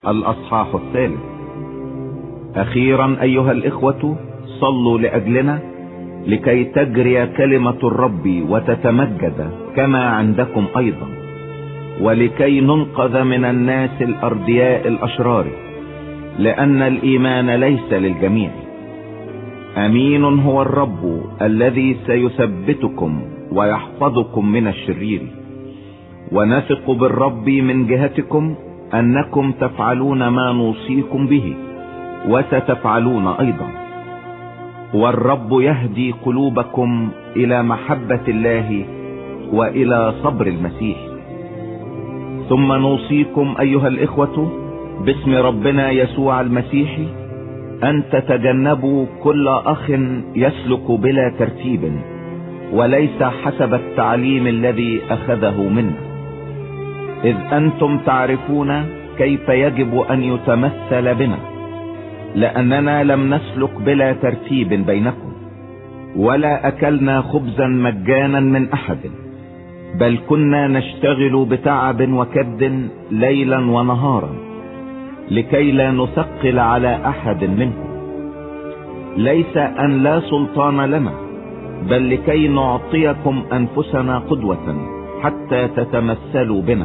الأصحاح الثالث. أخيرا أيها الإخوة صلوا لأجلنا لكي تجري كلمة الرب وتتمجد كما عندكم أيضا، ولكي ننقذ من الناس الأردياء الأشرار، لأن الإيمان ليس للجميع. أمين هو الرب الذي سيثبتكم ويحفظكم من الشرير، ونثق بالرب من جهتكم أنكم تفعلون ما نوصيكم به وستفعلون أيضا، والرب يهدي قلوبكم إلى محبة الله وإلى صبر المسيح. ثم نوصيكم أيها الإخوة باسم ربنا يسوع المسيح أن تتجنبوا كل أخ يسلك بلا ترتيب وليس حسب التعليم الذي أخذه منا، إذ أنتم تعرفون كيف يجب أن يتمثل بنا، لأننا لم نسلك بلا ترتيب بينكم، ولا أكلنا خبزا مجانا من أحد، بل كنا نشتغل بتعب وكد ليلا ونهارا، لكي لا نثقل على أحد منكم، ليس أن لا سلطان لنا، بل لكي نعطيكم أنفسنا قدوة حتى تتمثلوا بنا.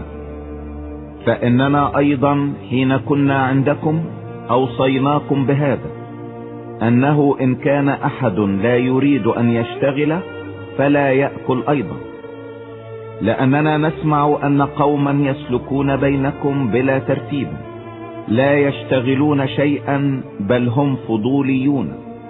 فإننا أيضا حين كنا عندكم أوصيناكم بهذا، أنه إن كان أحد لا يريد أن يشتغل فلا يأكل أيضا، لأننا نسمع أن قوما يسلكون بينكم بلا ترتيب لا يشتغلون شيئا، بل هم فضوليون.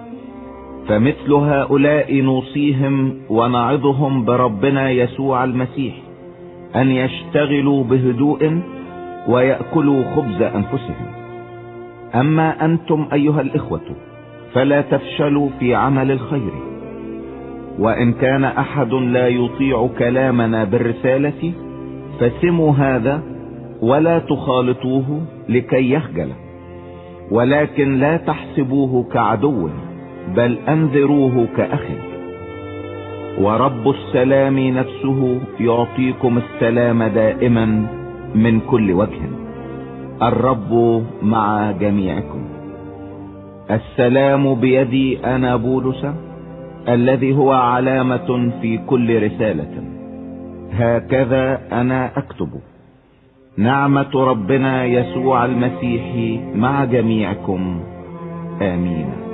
فمثل هؤلاء نوصيهم ونعظهم بربنا يسوع المسيح أن يشتغلوا بهدوء ويأكلوا خبز أنفسهم. أما أنتم أيها الإخوة فلا تفشلوا في عمل الخير، وإن كان أحد لا يطيع كلامنا بالرسالة فسموا هذا ولا تخالطوه لكي يخجل، ولكن لا تحسبوه كعدو، بل أنذروه كأخ. ورب السلام نفسه يعطيكم السلام دائما من كل وجه. الرب مع جميعكم. السلام بيدي أنا بولس، الذي هو علامة في كل رسالة، هكذا أنا أكتب. نعمة ربنا يسوع المسيح مع جميعكم. آمين.